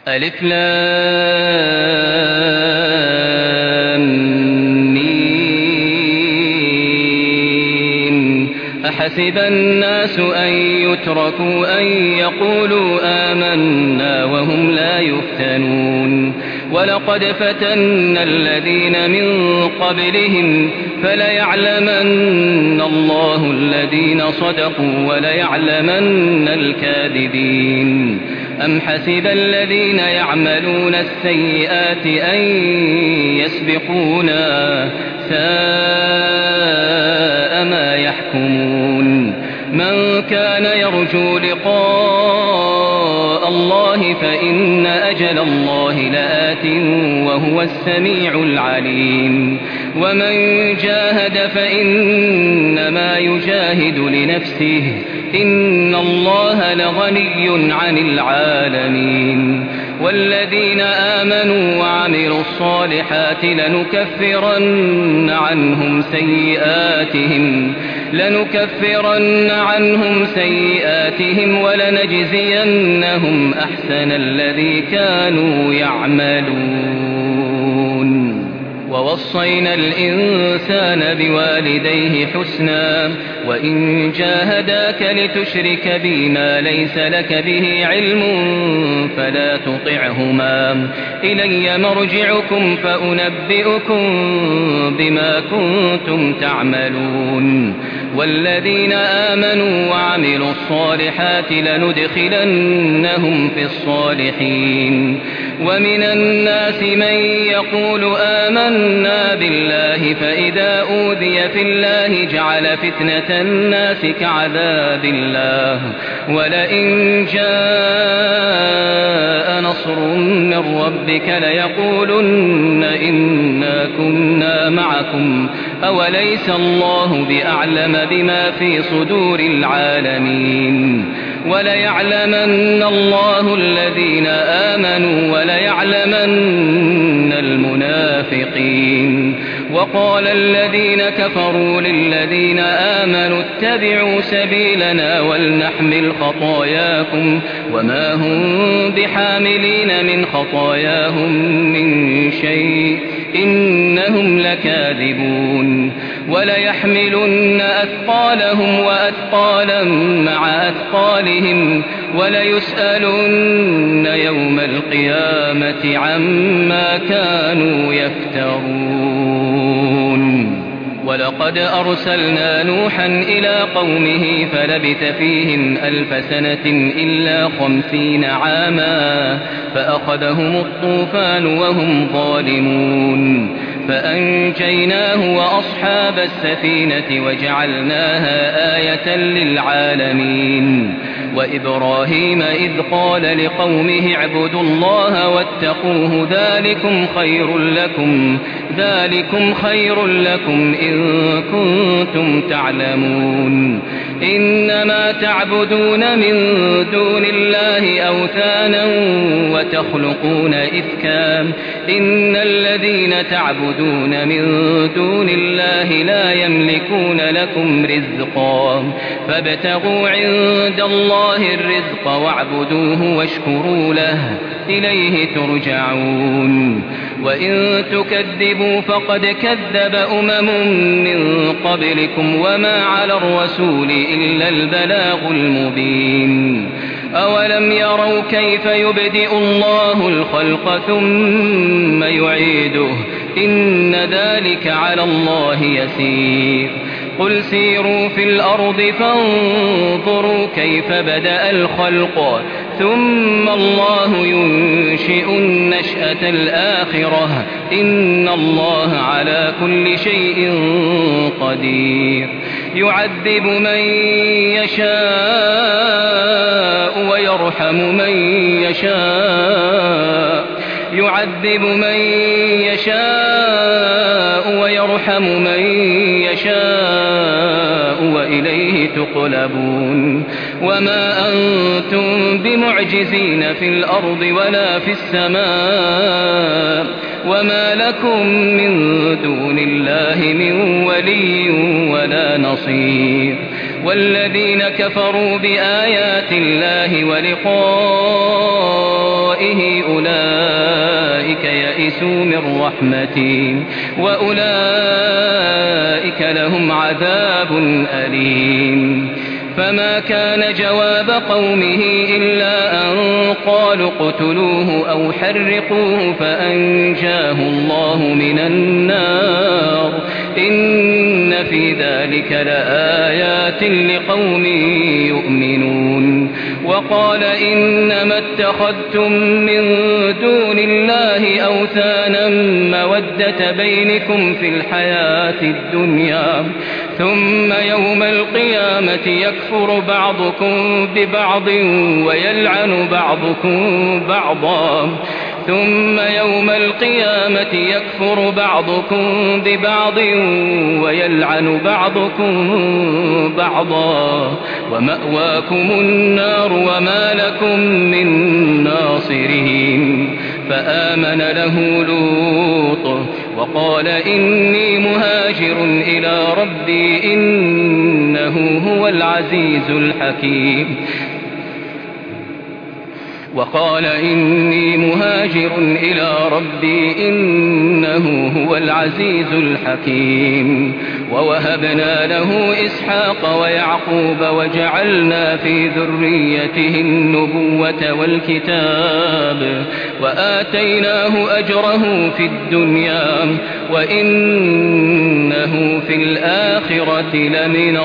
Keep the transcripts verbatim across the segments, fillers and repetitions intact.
ألف لام ميم أحسب الناس أن يتركوا أن يقولوا آمنا وهم لا يفتنون ولقد فتنا الذين من قبلهم فليعلمن الله الذين صدقوا وليعلمن الكاذبين أم حسب الذين يعملون السيئات أن يسبقونا ساء ما يحكمون من كان يرجو لقاء الله فإن أجل الله لآت وهو السميع العليم ومن جاهد فإنما يجاهد لنفسه إن الله لغني عن العالمين والذين آمنوا وعملوا الصالحات لنكفرن عنهم سيئاتهم لنكفرن عنهم سيئاتهم ولنجزينهم أحسن الذي كانوا يعملون ووصينا الإنسان بوالديه حسنا وإن جاهداك لتشرك بي ما ليس لك به علم فلا تطعهما إلي مرجعكم فأنبئكم بما كنتم تعملون والذين آمنوا وعملوا الصالحات لندخلنهم في الصالحين ومن الناس من يقول آمنا بالله فإذا أوذي في الله جعل فتنة الناس كعذاب الله ولئن جاء نصر من ربك ليقولن إنا كنا معكم أوليس الله بأعلم بما في صدور العالمين وليعلمن الله الذين آمنوا وليعلمن المنافقين وقال الذين كفروا للذين آمنوا اتبعوا سبيلنا ولنحمل خطاياكم وما هم بحاملين من خطاياهم من شيء إنهم لكاذبون وليحملن أثقالهم وأثقالا مع أثقالهم وليسألن يوم القيامة عما كانوا يفترون ولقد أرسلنا نوحا إلى قومه فلبث فيهم ألف سنة إلا خمسين عاما فأخذهم الطوفان وهم ظالمون فأنجيناه وأصحاب السفينة وجعلناها آية للعالمين وإبراهيم إذ قال لقومه اعبدوا الله واتقوه ذلكم خير لكم ذلكم خير لكم إن كنتم تعلمون إنما تعبدون من دون الله أوثانا وتخلقون إفكا إن الذين تعبدون من دون الله لا يملكون لكم رزقا فابتغوا عند الله الرزق واعبدوه واشكروا له إليه ترجعون وإن تكذبوا فقد كذب أمم من قبلكم وما على الرسول إلا البلاغ المبين أولم يروا كيف يبدئ الله الخلق ثم يعيده إن ذلك على الله يسير قل سيروا في الأرض فانظروا كيف بدأ الخلق ثم الله ينشئ النشأة الآخرة إن الله على كل شيء قدير يعذب من يشاء ويرحم من يشاء يعذب من يشاء ويرحم من يشاء وإليه تقلبون وما أنتم بمعجزين في الأرض ولا في السماء وما لكم من دون الله من ولي ولا نصير والذين كفروا بآيات الله ولقائه ورائه أولئك يئسوا من رحمتي وأولئك لهم عذاب أليم فما كان جواب قومه إلا أن قالوا اقتلوه أو حرقوه فأنجاه الله من النار إن في ذلك لآيات لقوم يؤمنون وقال إنما اتخذتم من دون الله أوثانا مودة بينكم في الحياة الدنيا ثم يوم القيامة يكفر بعضكم ببعض ويلعن بعضكم بعضا ثم يوم القيامة يكفر بعضكم ببعض ويلعن بعضكم بعضا ومأواكم النار وما لكم من ناصرين فآمن له لوط وقال إني مهاجر إلى ربي إنه هو العزيز الحكيم وقال إني مهاجر إلى ربي إنه هو العزيز الحكيم ووهبنا له إسحاق ويعقوب وجعلنا في ذريته النبوة والكتاب وآتيناه أجره في الدنيا وإنه في الآخرة لمن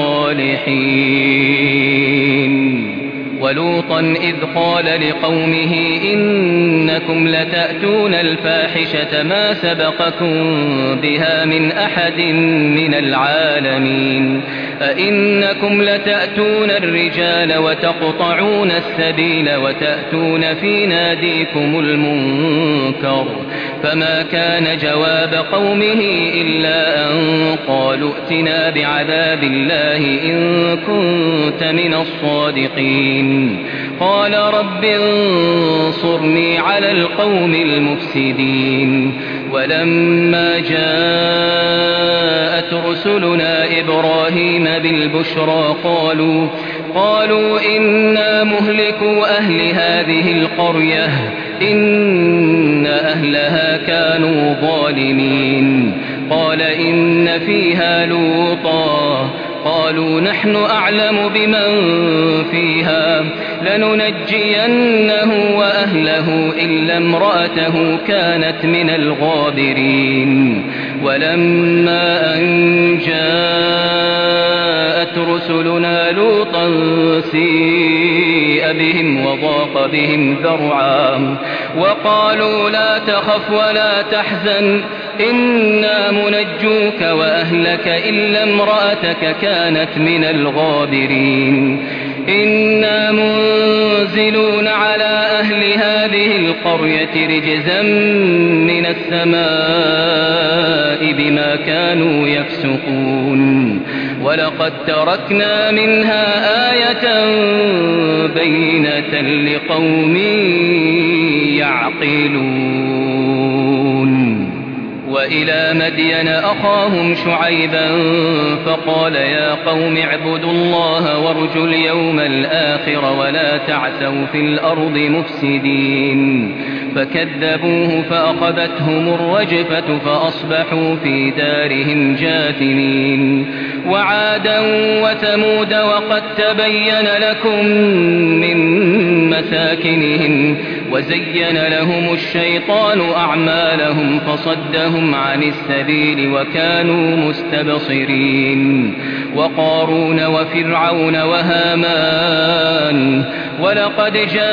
الصالحين ولوطا إذ قال لقومه إنكم لتأتون الفاحشة ما سبقكم بها من أحد من العالمين أئنكم لتأتون الرجال وتقطعون السبيل وتأتون في ناديكم المنكر فما كان جواب قومه إلا أن قالوا ائتنا بعذاب الله إن كنت من الصادقين قال رب انصرني على القوم المفسدين ولما جاءت رسلنا إبراهيم بالبشرى قالوا قالوا إنا مهلكوا أهل هذه القرية إن أهلها كانوا ظالمين قال إن فيها لوطا قالوا نحن أعلم بمن فيها لننجينه وأهله إلا امرأته كانت من الغابرين ولما أن جاءت رسلنا لوطا سيء بهم وضاق بهم ذرعا وقالوا لا تخف ولا تحزن إنا منجوك وأهلك إلا امرأتك كانت من الغابرين إنا منزلون على أهل هذه القرية رجزا من السماء بما كانوا يفسقون ولقد تركنا منها آية بينة لقوم يعقلون وإلى مدين أخاهم شعيبا فقال يا قوم اعبدوا الله وارجوا اليوم الآخر ولا تعثوا في الأرض مفسدين فكذبوه فأخذتهم الرجفة فأصبحوا في دارهم جاثمين وعادا وثمود وقد تبين لكم من مساكنهم وزين لهم الشيطان أعمالهم فصدهم عن السبيل وكانوا مستبصرين وقارون وفرعون وهامان ولقد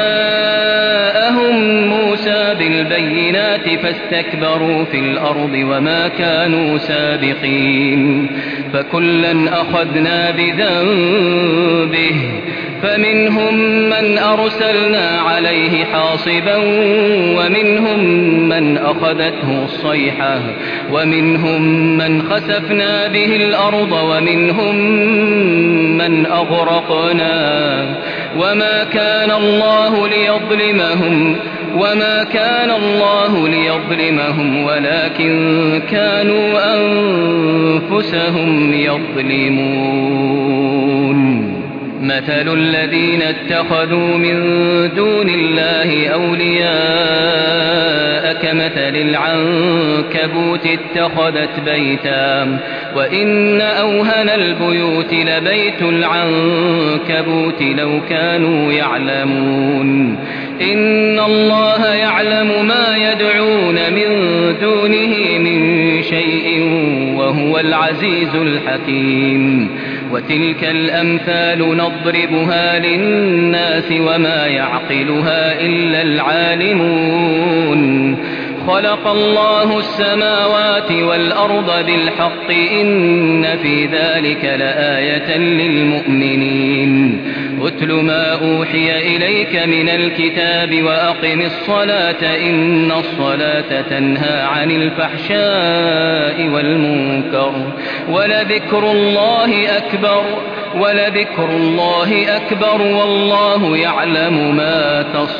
جاءهم موسى بالبينات فاستكبروا في الأرض وما كانوا سابقين فكلا أخذنا بذنبه فمنهم من أرسلنا عليه حاصبا ومنهم من أخذته الصيحة ومنهم من خسفنا به الأرض ومنهم من أغرقنا وما كان الله ليظلمهم وما كان الله ليظلمهم ولكن كانوا أنفسهم يظلمون مثل الذين اتخذوا من دون الله أولياء كمثل العنكبوت اتخذت بيتا وإن أوهن البيوت لبيت العنكبوت لو كانوا يعلمون إن الله يعلم ما يدعون من دونه من شيء وهو العزيز الحكيم وتلك الأمثال نضربها للناس وما يعقلها إلا العالمون خلق الله السماوات والأرض بالحق إن في ذلك لآية للمؤمنين أتل ما أوحي إليك من الكتاب وأقم الصلاة إن الصلاة تنهى عن الفحشاء والمنكر ولذكر الله أكبر ولذكر الله أكبر والله يعلم ما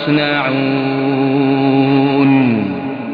تصنعون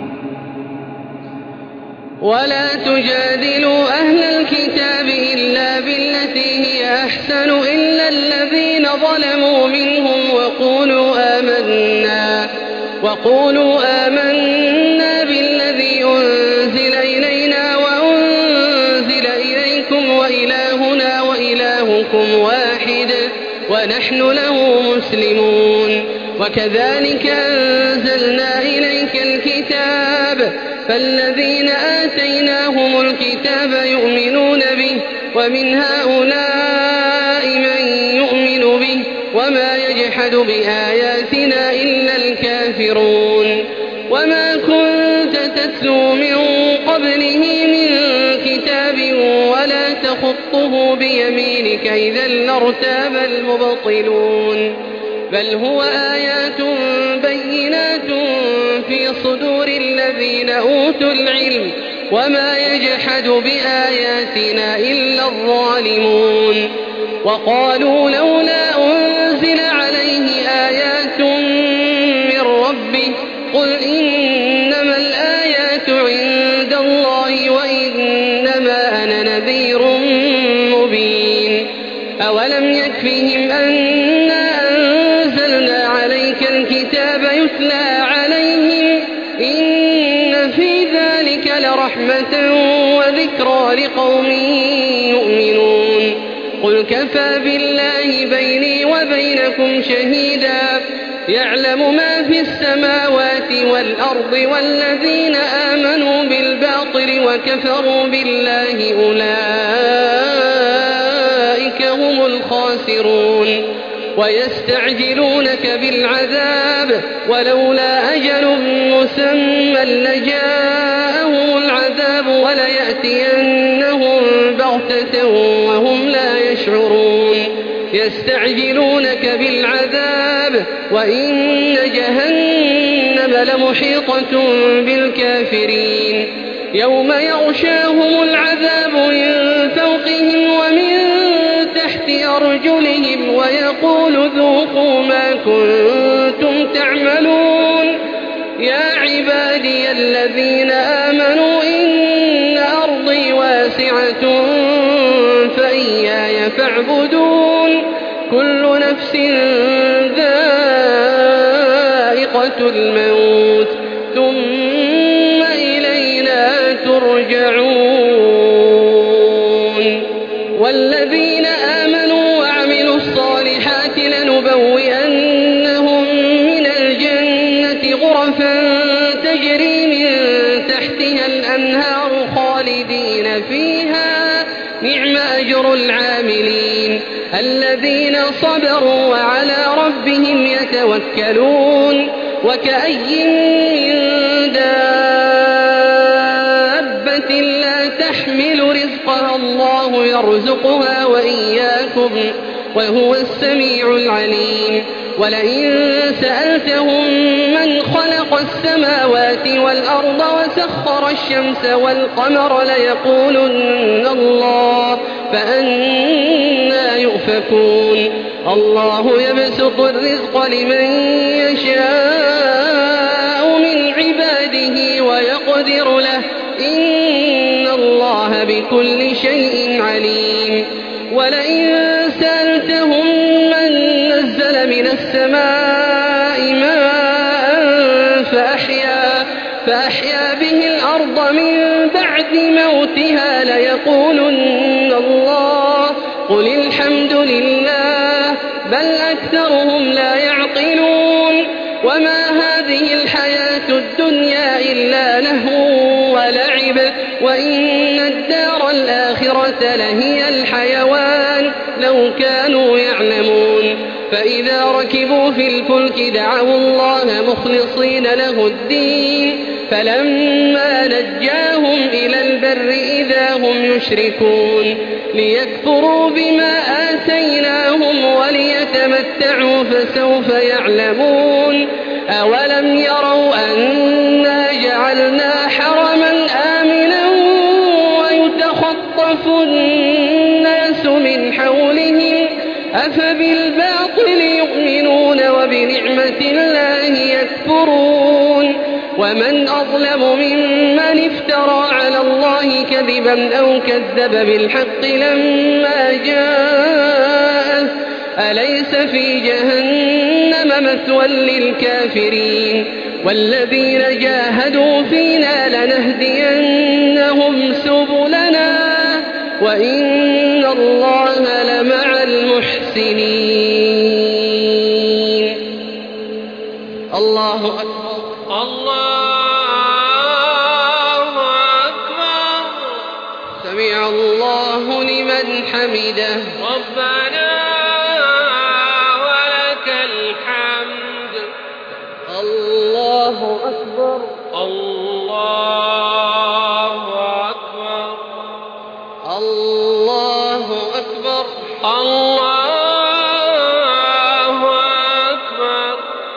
ولا تجادلوا أهل الكتاب إلا بالتي هي أحسن إلا الذين ظلموا منهم وقولوا آمنا وقولوا آمنا بالذي أنزل إلينا وأنزل إليكم وإلهنا وإلهكم واحد ونحن له مسلمون وكذلك أنزلنا إليك الكتاب فالذين آتيناهم الكتاب يؤمنون به ومن هؤلاء من يؤمن به وما يجحد بآياتنا إلا الكافرون وما كنت تتلو من قبله من كتاب ولا تخطه بيمينك إذا لارتاب المبطلون بل هو آيات بينات في صدور الذين أوتوا العلم وما يجحد بآياتنا إلا الظالمون وقالوا لولا أنزل عليه آيات من ربه قل إنما الآيات عند الله وإنما أنا نذير مبين أولم يكفهم أنا أنزلنا عليك الكتاب يتلى عليهم إن في ذلك لرحمة وذكرى لقوم يؤمنون قل كفى بالله بيني وبينكم شهيدا يعلم ما في السماوات والأرض والذين آمنوا بالباطل وكفروا بالله أولئك هم الخاسرون ويستعجلونك بالعذاب ولولا أجل مسمى لجاءهم العذاب وليأتينهم بغتة وهم لا يشعرون يستعجلونك بالعذاب وإن جهنم لمحيطة بالكافرين يوم يغشاهم العذاب من فوقهم ومن تحت أرجلهم ويقول ذوقوا ما كنتم تعملون يا عبادي الذين آمنوا إن أرضي واسعة فإياي فاعبدون كل نفس ذائقة الموت ثم إلينا ترجعون والذين آمنوا وعملوا الصالحات لنبوئنهم من الجنة غرفا تجري من تحتها الأنهار خالدين فيها نعم أجر العاملين الذين صبروا وعلى ربهم يتوكلون وكأي من دابة لا تحمل رزقها الله يرزقها وإياكم وهو السميع العليم ولئن سألتهم من خلق السماوات والأرض وسخر الشمس والقمر ليقولن الله فأنى يؤفكون الله يبسط الرزق لمن يشاء من عباده ويقدر له إن الله بكل شيء عليم ولئن سألتهم فأحيا به الأرض من بعد موتها ليقولن الله قل الحمد لله بل أكثرهم لا يعقلون وما هذه الحياة الدنيا إلا لهو ولعب وإن الدار الآخرة لهي الحيوان لو كانوا يعلمون فإذا ركبوا في الفلك دعوا الله مخلصين له الدين فلما نجاهم إلى البر إذا هم يشركون ليكفروا بما آتيناهم وليتمتعوا فسوف يعلمون أولم يروا أنا جعلنا حرما آمنا ويتخطف الناس من حولهم أفبالباطل يؤمنون وبنعمة الله يكفرون ومن أظلم ممن افترى على الله كذبا أو كذب بالحق لما جاءه أليس في جهنم مثوى للكافرين والذين جاهدوا فينا لنهدينهم سبلنا وإن الله لمع المحسنين. الله أكبر الله أكبر. سمع الله لمن حمده. ربنا ولك الحمد. الله أكبر. الله أكبر. الله أكبر. الله أكبر.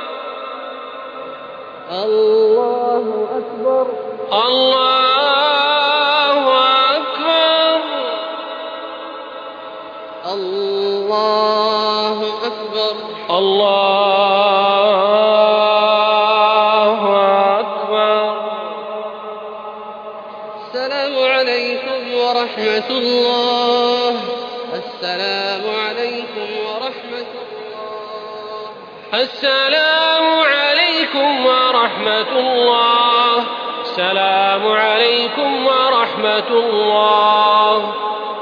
الله أكبر. الله أكبر. الله أكبر. الله أكبر. السلام عليكم ورحمة الله. السلام عليكم ورحمة الله. السلام عليكم ورحمة الله. السلام عليكم ورحمة الله.